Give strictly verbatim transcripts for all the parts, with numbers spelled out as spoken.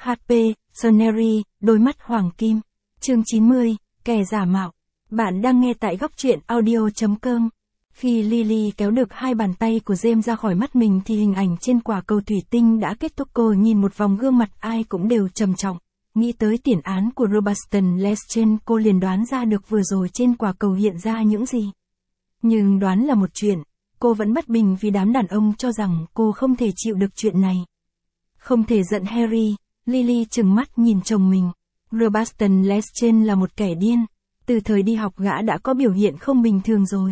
hát pê, Soneri, đôi mắt hoàng kim. Chương chín mươi, kẻ giả mạo. Bạn đang nghe tại góc truyện audio chấm com. Khi Lily kéo được hai bàn tay của James ra khỏi mắt mình thì hình ảnh trên quả cầu thủy tinh đã kết thúc. Cô nhìn một vòng gương mặt ai cũng đều trầm trọng. Nghĩ tới tiền án của Robertson Lestrange, cô liền đoán ra được vừa rồi trên quả cầu hiện ra những gì. Nhưng đoán là một chuyện, cô vẫn bất bình vì đám đàn ông cho rằng cô không thể chịu được chuyện này. Không thể giận Harry, Lily trừng mắt nhìn chồng mình. Robertson Lestrange là một kẻ điên. Từ thời đi học gã đã có biểu hiện không bình thường rồi.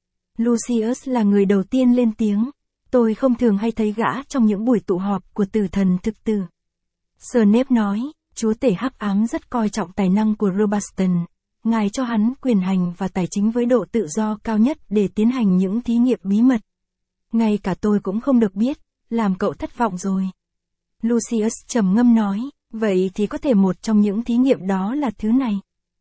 Lucius là người đầu tiên lên tiếng. Tôi không thường hay thấy gã trong những buổi tụ họp của tử thần thực tử. Snape nói, chúa tể hắc ám rất coi trọng tài năng của Robertson. Ngài cho hắn quyền hành và tài chính với độ tự do cao nhất để tiến hành những thí nghiệm bí mật. Ngay cả tôi cũng không được biết, làm cậu thất vọng rồi. Lucius trầm ngâm nói, vậy thì có thể một trong những thí nghiệm đó là thứ này.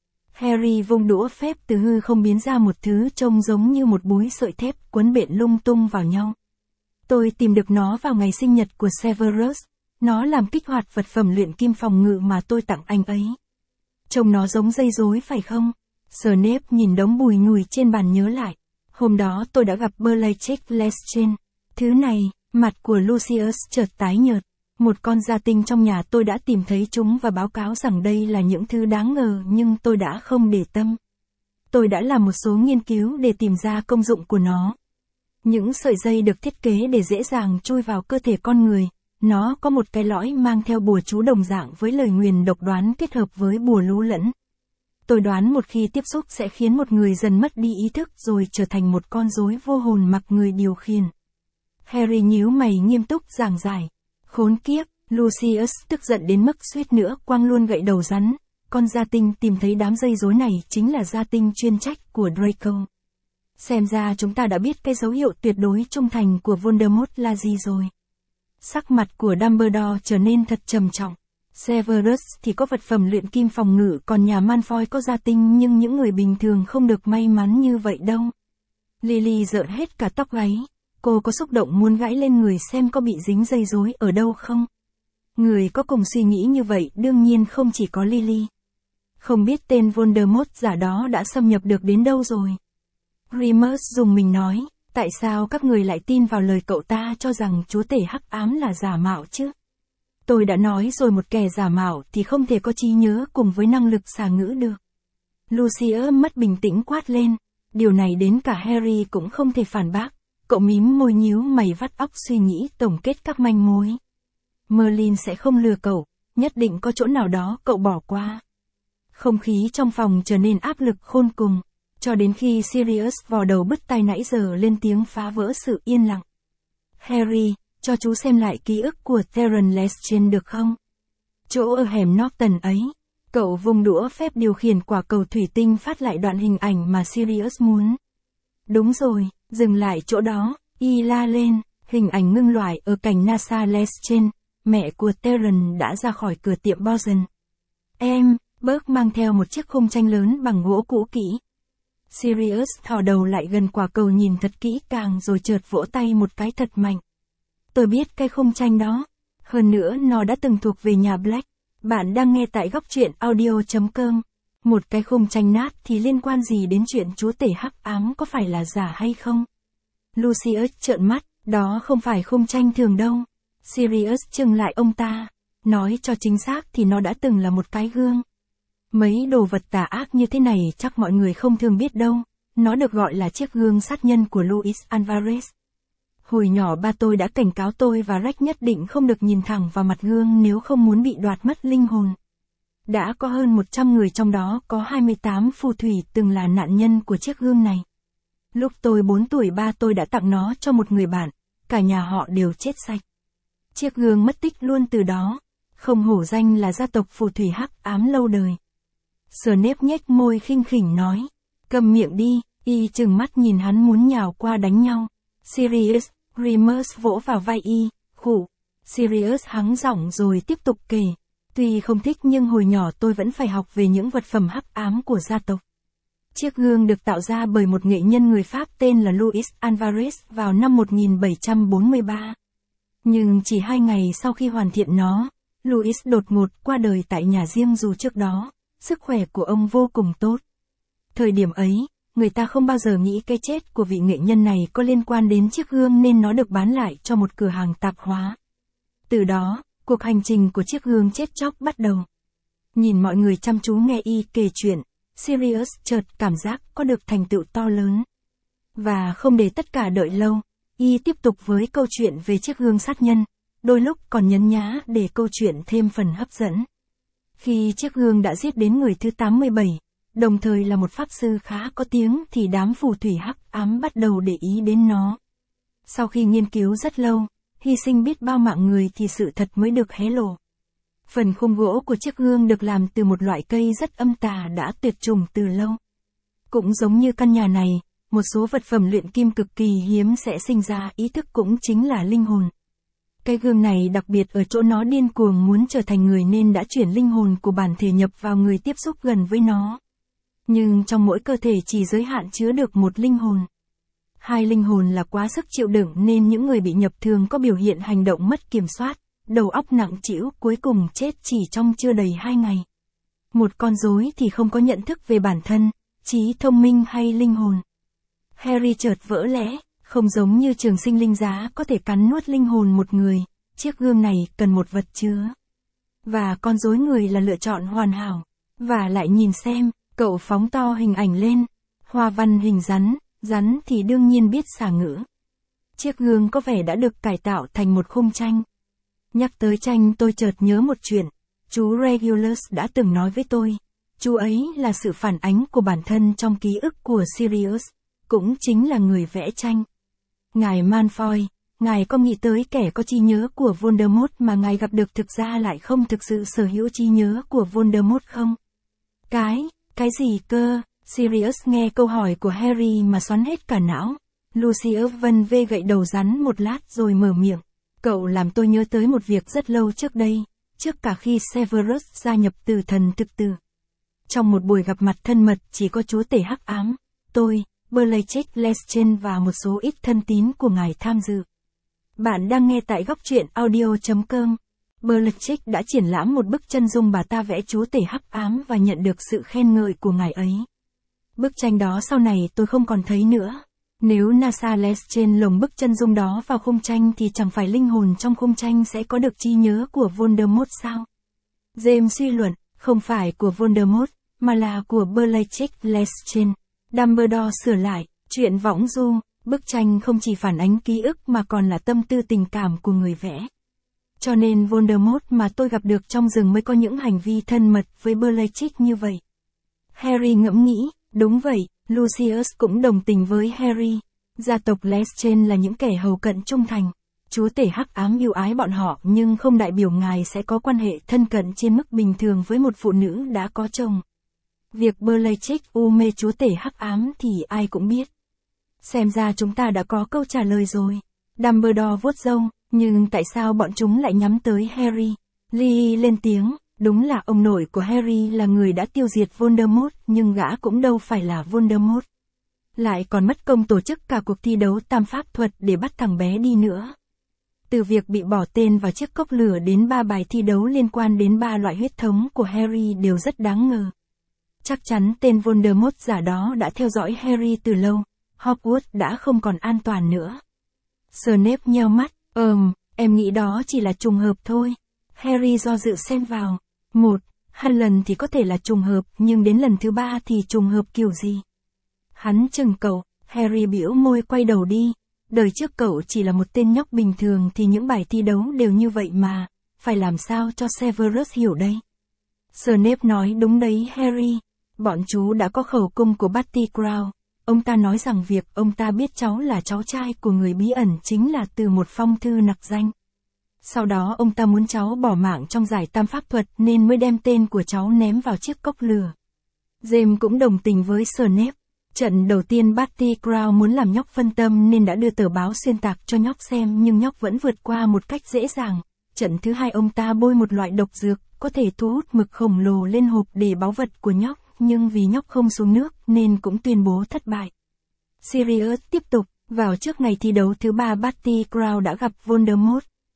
Harry vung đũa phép từ hư không biến ra một thứ trông giống như một búi sợi thép quấn bện lung tung vào nhau. Tôi tìm được nó vào ngày sinh nhật của Severus. Nó làm kích hoạt vật phẩm luyện kim phòng ngự mà tôi tặng anh ấy. Trông nó giống dây rối phải không? Snape nhìn đống bùi nhùi trên bàn nhớ lại. Hôm đó tôi đã gặp Bellatrix Lestrange. Thứ này, mặt của Lucius chợt tái nhợt. Một con gia tinh trong nhà tôi đã tìm thấy chúng và báo cáo rằng đây là những thứ đáng ngờ nhưng tôi đã không để tâm. Tôi đã làm một số nghiên cứu để tìm ra công dụng của nó. Những sợi dây được thiết kế để dễ dàng chui vào cơ thể con người. Nó có một cái lõi mang theo bùa chú đồng dạng với lời nguyền độc đoán kết hợp với bùa lú lẫn. Tôi đoán một khi tiếp xúc sẽ khiến một người dần mất đi ý thức rồi trở thành một con rối vô hồn mặc người điều khiển. Harry nhíu mày nghiêm túc giảng giải. Khốn kiếp, Lucius tức giận đến mức suýt nữa quăng luôn gậy đầu rắn. Con gia tinh tìm thấy đám dây rối này chính là gia tinh chuyên trách của Draco. Xem ra chúng ta đã biết cái dấu hiệu tuyệt đối trung thành của Voldemort là gì rồi. Sắc mặt của Dumbledore trở nên thật trầm trọng. Severus thì có vật phẩm luyện kim phòng ngự, còn nhà Malfoy có gia tinh, nhưng những người bình thường không được may mắn như vậy đâu. Lily rợn hết cả tóc gáy. Cô có xúc động muốn gãi lên người xem có bị dính dây rối ở đâu không. Người có cùng suy nghĩ như vậy đương nhiên không chỉ có Lily. Không biết tên Voldemort giả đó đã xâm nhập được đến đâu rồi. Remus dùng mình nói. Tại sao các người lại tin vào lời cậu ta cho rằng chúa tể hắc ám là giả mạo chứ? Tôi đã nói rồi, một kẻ giả mạo thì không thể có trí nhớ cùng với năng lực xà ngữ được. Lucius mất bình tĩnh quát lên. Điều này đến cả Harry cũng không thể phản bác. Cậu mím môi nhíu mày vắt óc suy nghĩ tổng kết các manh mối. Merlin sẽ không lừa cậu, nhất định có chỗ nào đó cậu bỏ qua. Không khí trong phòng trở nên áp lực khôn cùng. Cho đến khi Sirius vò đầu bứt tai nãy giờ lên tiếng phá vỡ sự yên lặng. Harry, cho chú xem lại ký ức của Theron Lestrange được không? Chỗ ở hẻm Norton ấy. Cậu vùng đũa phép điều khiển quả cầu thủy tinh phát lại đoạn hình ảnh mà Sirius muốn. Đúng rồi, dừng lại chỗ đó, y la lên, hình ảnh ngưng loại ở cạnh NASA Lestrange, mẹ của Theron đã ra khỏi cửa tiệm Boston. Em, Burke mang theo một chiếc khung tranh lớn bằng gỗ cũ kỹ. Sirius thò đầu lại gần quả cầu nhìn thật kỹ càng rồi chợt vỗ tay một cái thật mạnh. Tôi biết cái khung tranh đó. Hơn nữa nó đã từng thuộc về nhà Black. Bạn đang nghe tại góc truyện audio chấm com. Một cái khung tranh nát thì liên quan gì đến chuyện chúa tể hắc ám có phải là giả hay không? Lucius trợn mắt, đó không phải khung tranh thường đâu. Sirius trừng lại ông ta. Nói cho chính xác thì nó đã từng là một cái gương. Mấy đồ vật tà ác như thế này chắc mọi người không thường biết đâu. Nó được gọi là chiếc gương sát nhân của Luis Alvarez. Hồi nhỏ ba tôi đã cảnh cáo tôi và Rex nhất định không được nhìn thẳng vào mặt gương nếu không muốn bị đoạt mất linh hồn. Đã có hơn một trăm người, trong đó có hai mươi tám phù thủy từng là nạn nhân của chiếc gương này. Lúc tôi bốn tuổi, ba tôi đã tặng nó cho một người bạn. Cả nhà họ đều chết sạch. Chiếc gương mất tích luôn từ đó. Không hổ danh là gia tộc phù thủy hắc ám lâu đời. Snape nhếch môi khinh khỉnh nói. Cầm miệng đi, y trừng mắt nhìn hắn muốn nhào qua đánh nhau. Sirius, Remus vỗ vào vai y, khụ. Sirius hắng giọng rồi tiếp tục kể. Tuy không thích nhưng hồi nhỏ tôi vẫn phải học về những vật phẩm hắc ám của gia tộc. Chiếc gương được tạo ra bởi một nghệ nhân người Pháp tên là Luis Alvarez vào năm một nghìn bảy trăm bốn mươi ba. Nhưng chỉ hai ngày sau khi hoàn thiện nó, Louis đột ngột qua đời tại nhà riêng dù trước đó, sức khỏe của ông vô cùng tốt. Thời điểm ấy, người ta không bao giờ nghĩ cái chết của vị nghệ nhân này có liên quan đến chiếc gương nên nó được bán lại cho một cửa hàng tạp hóa. Từ đó, cuộc hành trình của chiếc gương chết chóc bắt đầu. Nhìn mọi người chăm chú nghe y kể chuyện, Sirius chợt cảm giác có được thành tựu to lớn. Và không để tất cả đợi lâu, y tiếp tục với câu chuyện về chiếc gương sát nhân, đôi lúc còn nhấn nhá để câu chuyện thêm phần hấp dẫn. Khi chiếc gương đã giết đến người thứ tám mươi bảy, đồng thời là một pháp sư khá có tiếng thì đám phù thủy hắc ám bắt đầu để ý đến nó. Sau khi nghiên cứu rất lâu, hy sinh biết bao mạng người thì sự thật mới được hé lộ. Phần khung gỗ của chiếc gương được làm từ một loại cây rất âm tà đã tuyệt chủng từ lâu. Cũng giống như căn nhà này, một số vật phẩm luyện kim cực kỳ hiếm sẽ sinh ra ý thức cũng chính là linh hồn. Cái gương này đặc biệt ở chỗ nó điên cuồng muốn trở thành người nên đã chuyển linh hồn của bản thể nhập vào người tiếp xúc gần với nó. Nhưng trong mỗi cơ thể chỉ giới hạn chứa được một linh hồn. Hai linh hồn là quá sức chịu đựng nên những người bị nhập thường có biểu hiện hành động mất kiểm soát, đầu óc nặng trĩu cuối cùng chết chỉ trong chưa đầy hai ngày. Một con rối thì không có nhận thức về bản thân, trí thông minh hay linh hồn. Harry chợt vỡ lẽ, không giống như trường sinh linh giá có thể cắn nuốt linh hồn một người, chiếc gương này cần một vật chứa. Và con rối người là lựa chọn hoàn hảo. Và lại nhìn xem, cậu phóng to hình ảnh lên, hoa văn hình rắn, rắn thì đương nhiên biết xả ngữ. Chiếc gương có vẻ đã được cải tạo thành một khung tranh. Nhắc tới tranh tôi chợt nhớ một chuyện, chú Regulus đã từng nói với tôi, chú ấy là sự phản ánh của bản thân trong ký ức của Sirius, cũng chính là người vẽ tranh. Ngài Malfoy, ngài có nghĩ tới kẻ có trí nhớ của Voldemort mà ngài gặp được thực ra lại không thực sự sở hữu trí nhớ của Voldemort không? Cái, cái gì cơ? Sirius nghe câu hỏi của Harry mà xoắn hết cả não. Lucius vân vê gậy đầu rắn một lát rồi mở miệng. Cậu làm tôi nhớ tới một việc rất lâu trước đây, trước cả khi Severus gia nhập Tử Thần Thực Tử. Trong một buổi gặp mặt thân mật chỉ có chúa tể hắc ám, tôi, Bellatrix Lestrange và một số ít thân tín của ngài tham dự. Bạn đang nghe tại góc truyện audio chấm com. Bellatrix đã triển lãm một bức chân dung bà ta vẽ chúa tể hắc ám và nhận được sự khen ngợi của ngài ấy. Bức tranh đó sau này tôi không còn thấy nữa. Nếu Nasa Lestrange lồng bức chân dung đó vào khung tranh thì chẳng phải linh hồn trong khung tranh sẽ có được trí nhớ của Voldemort sao? James suy luận, không phải của Voldemort, mà là của Bellatrix Lestrange. Dumbledore sửa lại, chuyện võng du, bức tranh không chỉ phản ánh ký ức mà còn là tâm tư tình cảm của người vẽ. Cho nên Voldemort mà tôi gặp được trong rừng mới có những hành vi thân mật với Bellatrix như vậy. Harry ngẫm nghĩ, đúng vậy, Lucius cũng đồng tình với Harry. Gia tộc Lestrange là những kẻ hầu cận trung thành. Chúa tể hắc ám yêu ái bọn họ nhưng không đại biểu ngài sẽ có quan hệ thân cận trên mức bình thường với một phụ nữ đã có chồng. Việc Bellatrix u mê chúa tể hắc ám thì ai cũng biết. Xem ra chúng ta đã có câu trả lời rồi. Dumbledore vuốt râu, nhưng tại sao bọn chúng lại nhắm tới Harry? Lily lên tiếng, đúng là ông nội của Harry là người đã tiêu diệt Voldemort, nhưng gã cũng đâu phải là Voldemort. Lại còn mất công tổ chức cả cuộc thi đấu tam pháp thuật để bắt thằng bé đi nữa. Từ việc bị bỏ tên vào chiếc cốc lửa đến ba bài thi đấu liên quan đến ba loại huyết thống của Harry đều rất đáng ngờ. Chắc chắn tên Voldemort giả đó đã theo dõi Harry từ lâu, Hogwarts đã không còn an toàn nữa. Snape nheo mắt, ờm, em nghĩ đó chỉ là trùng hợp thôi. Harry do dự xen vào. Một, hai lần thì có thể là trùng hợp, nhưng đến lần thứ ba thì trùng hợp kiểu gì? Hắn chừng cậu, Harry bĩu môi quay đầu đi. Đời trước cậu chỉ là một tên nhóc bình thường thì những bài thi đấu đều như vậy mà, phải làm sao cho Severus hiểu đây? Snape nói đúng đấy Harry. Bọn chú đã có khẩu cung của Barty Crouch. Ông ta nói rằng việc ông ta biết cháu là cháu trai của người bí ẩn chính là từ một phong thư nặc danh. Sau đó ông ta muốn cháu bỏ mạng trong giải tam pháp thuật nên mới đem tên của cháu ném vào chiếc cốc lửa. James cũng đồng tình với Snape. Trận đầu tiên Barty Crouch muốn làm nhóc phân tâm nên đã đưa tờ báo xuyên tạc cho nhóc xem nhưng nhóc vẫn vượt qua một cách dễ dàng. Trận thứ hai ông ta bôi một loại độc dược, có thể thu hút mực khổng lồ lên hộp để báu vật của nhóc, nhưng vì nhóc không xuống nước nên cũng tuyên bố thất bại. Sirius tiếp tục, vào trước ngày thi đấu thứ ba Barty Crouch đã gặp Voldemort.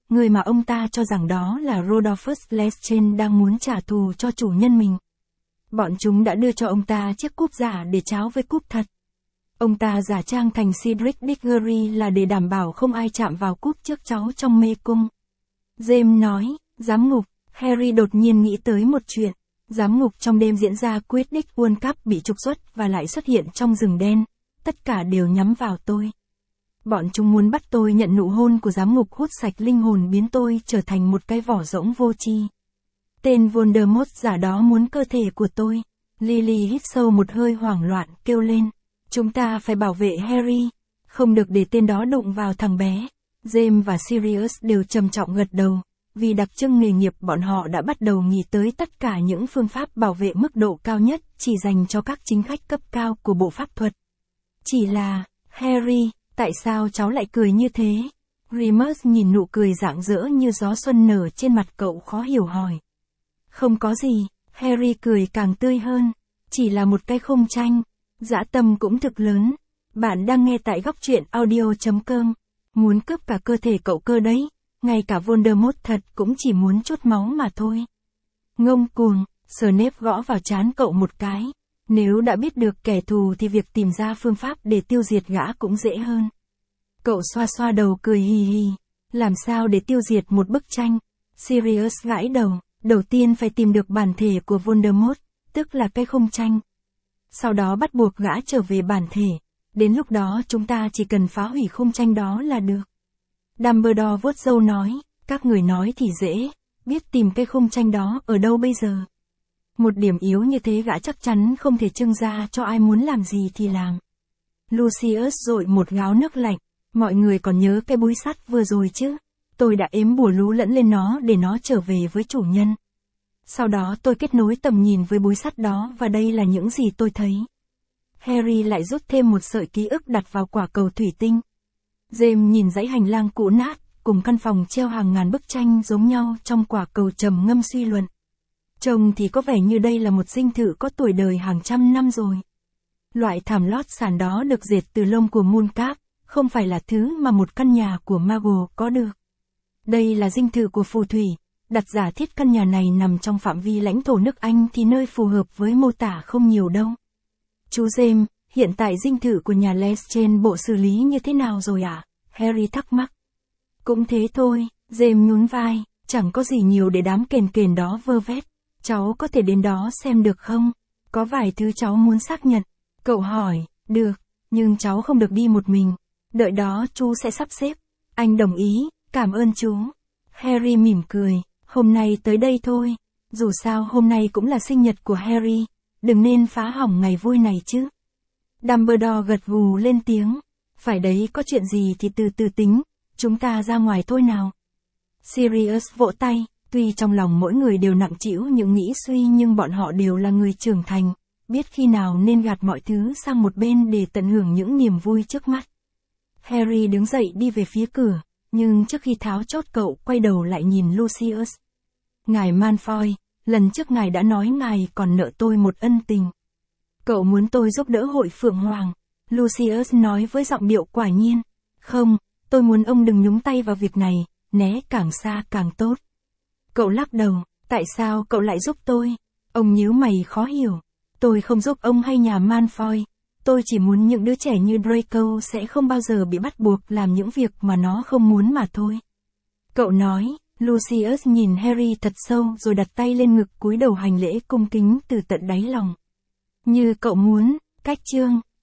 người mà ông ta cho rằng đó là Rodolphus Lestrange đang muốn trả thù cho chủ nhân mình. Bọn chúng đã đưa cho ông ta chiếc cúp giả để tráo với cúp thật. Ông ta giả trang thành Cedric Diggory là để đảm bảo không ai chạm vào cúp trước cháu trong mê cung. James nói, giám ngục, Harry đột nhiên nghĩ tới một chuyện. Giám ngục trong đêm diễn ra Quidditch World Cup bị trục xuất và lại xuất hiện trong rừng đen. Tất cả đều nhắm vào tôi. Bọn chúng muốn bắt tôi nhận nụ hôn của giám ngục hút sạch linh hồn biến tôi trở thành một cái vỏ rỗng vô tri. Tên Voldemort giả đó muốn cơ thể của tôi. Lily hít sâu một hơi hoảng loạn, kêu lên. Chúng ta phải bảo vệ Harry. Không được để tên đó đụng vào thằng bé. James và Sirius đều trầm trọng gật đầu. Vì đặc trưng nghề nghiệp bọn họ đã bắt đầu nghĩ tới tất cả những phương pháp bảo vệ mức độ cao nhất chỉ dành cho các chính khách cấp cao của bộ pháp thuật. Chỉ là, Harry, tại sao cháu lại cười như thế? Remus nhìn nụ cười rạng rỡ như gió xuân nở trên mặt cậu khó hiểu hỏi. Không có gì, Harry cười càng tươi hơn. Chỉ là một cái khung tranh. Dã tâm cũng thực lớn. Bạn đang nghe tại góc truyện audio chấm com. Muốn cướp cả cơ thể cậu cơ đấy. Ngay cả Voldemort thật cũng chỉ muốn chút máu mà thôi. Ngông cuồng, Snape gõ vào trán cậu một cái. Nếu đã biết được kẻ thù thì việc tìm ra phương pháp để tiêu diệt gã cũng dễ hơn. Cậu xoa xoa đầu cười hì hì. Làm sao để tiêu diệt một bức tranh? Sirius gãi đầu. Đầu tiên phải tìm được bản thể của Voldemort, tức là cái khung tranh. Sau đó bắt buộc gã trở về bản thể. Đến lúc đó chúng ta chỉ cần phá hủy khung tranh đó là được. Dumbledore vuốt râu nói, các người nói thì dễ, biết tìm cái khung tranh đó ở đâu bây giờ. Một điểm yếu như thế gã chắc chắn không thể trưng ra cho ai muốn làm gì thì làm. Lucius dội một gáo nước lạnh, mọi người còn nhớ cái búi sắt vừa rồi chứ? Tôi đã ếm bùa lú lẫn lên nó để nó trở về với chủ nhân. Sau đó tôi kết nối tầm nhìn với búi sắt đó và đây là những gì tôi thấy. Harry lại rút thêm một sợi ký ức đặt vào quả cầu thủy tinh. James nhìn dãy hành lang cũ nát, cùng căn phòng treo hàng ngàn bức tranh giống nhau trong quả cầu trầm ngâm suy luận. Trông thì có vẻ như đây là một dinh thự có tuổi đời hàng trăm năm rồi. Loại thảm lót sàn đó được dệt từ lông của Mooncalf, không phải là thứ mà một căn nhà của Muggle có được. Đây là dinh thự của phù thủy, đặt giả thiết căn nhà này nằm trong phạm vi lãnh thổ nước Anh thì nơi phù hợp với mô tả không nhiều đâu. Chú James, hiện tại dinh thự của nhà Lestrange bộ xử lý như thế nào rồi ạ? À? Harry thắc mắc. Cũng thế thôi, James nhún vai, chẳng có gì nhiều để đám kền kền đó vơ vét. Cháu có thể đến đó xem được không? Có vài thứ cháu muốn xác nhận. Cậu hỏi, được, nhưng cháu không được đi một mình. Đợi đó chú sẽ sắp xếp. Anh đồng ý, cảm ơn chú. Harry mỉm cười, hôm nay tới đây thôi. Dù sao hôm nay cũng là sinh nhật của Harry, đừng nên phá hỏng ngày vui này chứ. Dumbledore gật gù lên tiếng. Phải đấy, có chuyện gì thì từ từ tính, chúng ta ra ngoài thôi nào. Sirius vỗ tay, tuy trong lòng mỗi người đều nặng trĩu những nghĩ suy nhưng bọn họ đều là người trưởng thành, biết khi nào nên gạt mọi thứ sang một bên để tận hưởng những niềm vui trước mắt. Harry đứng dậy đi về phía cửa, nhưng trước khi tháo chốt cậu quay đầu lại nhìn Lucius. Ngài Malfoy, lần trước ngài đã nói ngài còn nợ tôi một ân tình. Cậu muốn tôi giúp đỡ hội Phượng Hoàng. Lucius nói với giọng điệu quả nhiên. Không, tôi muốn ông đừng nhúng tay vào việc này, né càng xa càng tốt. Cậu lắc đầu, tại sao cậu lại giúp tôi? Ông nhíu mày khó hiểu. Tôi không giúp ông hay nhà Malfoy. Tôi chỉ muốn những đứa trẻ như Draco sẽ không bao giờ bị bắt buộc làm những việc mà nó không muốn mà thôi. Cậu nói, Lucius nhìn Harry thật sâu rồi đặt tay lên ngực cúi đầu hành lễ cung kính từ tận đáy lòng. Như cậu muốn, cách chương.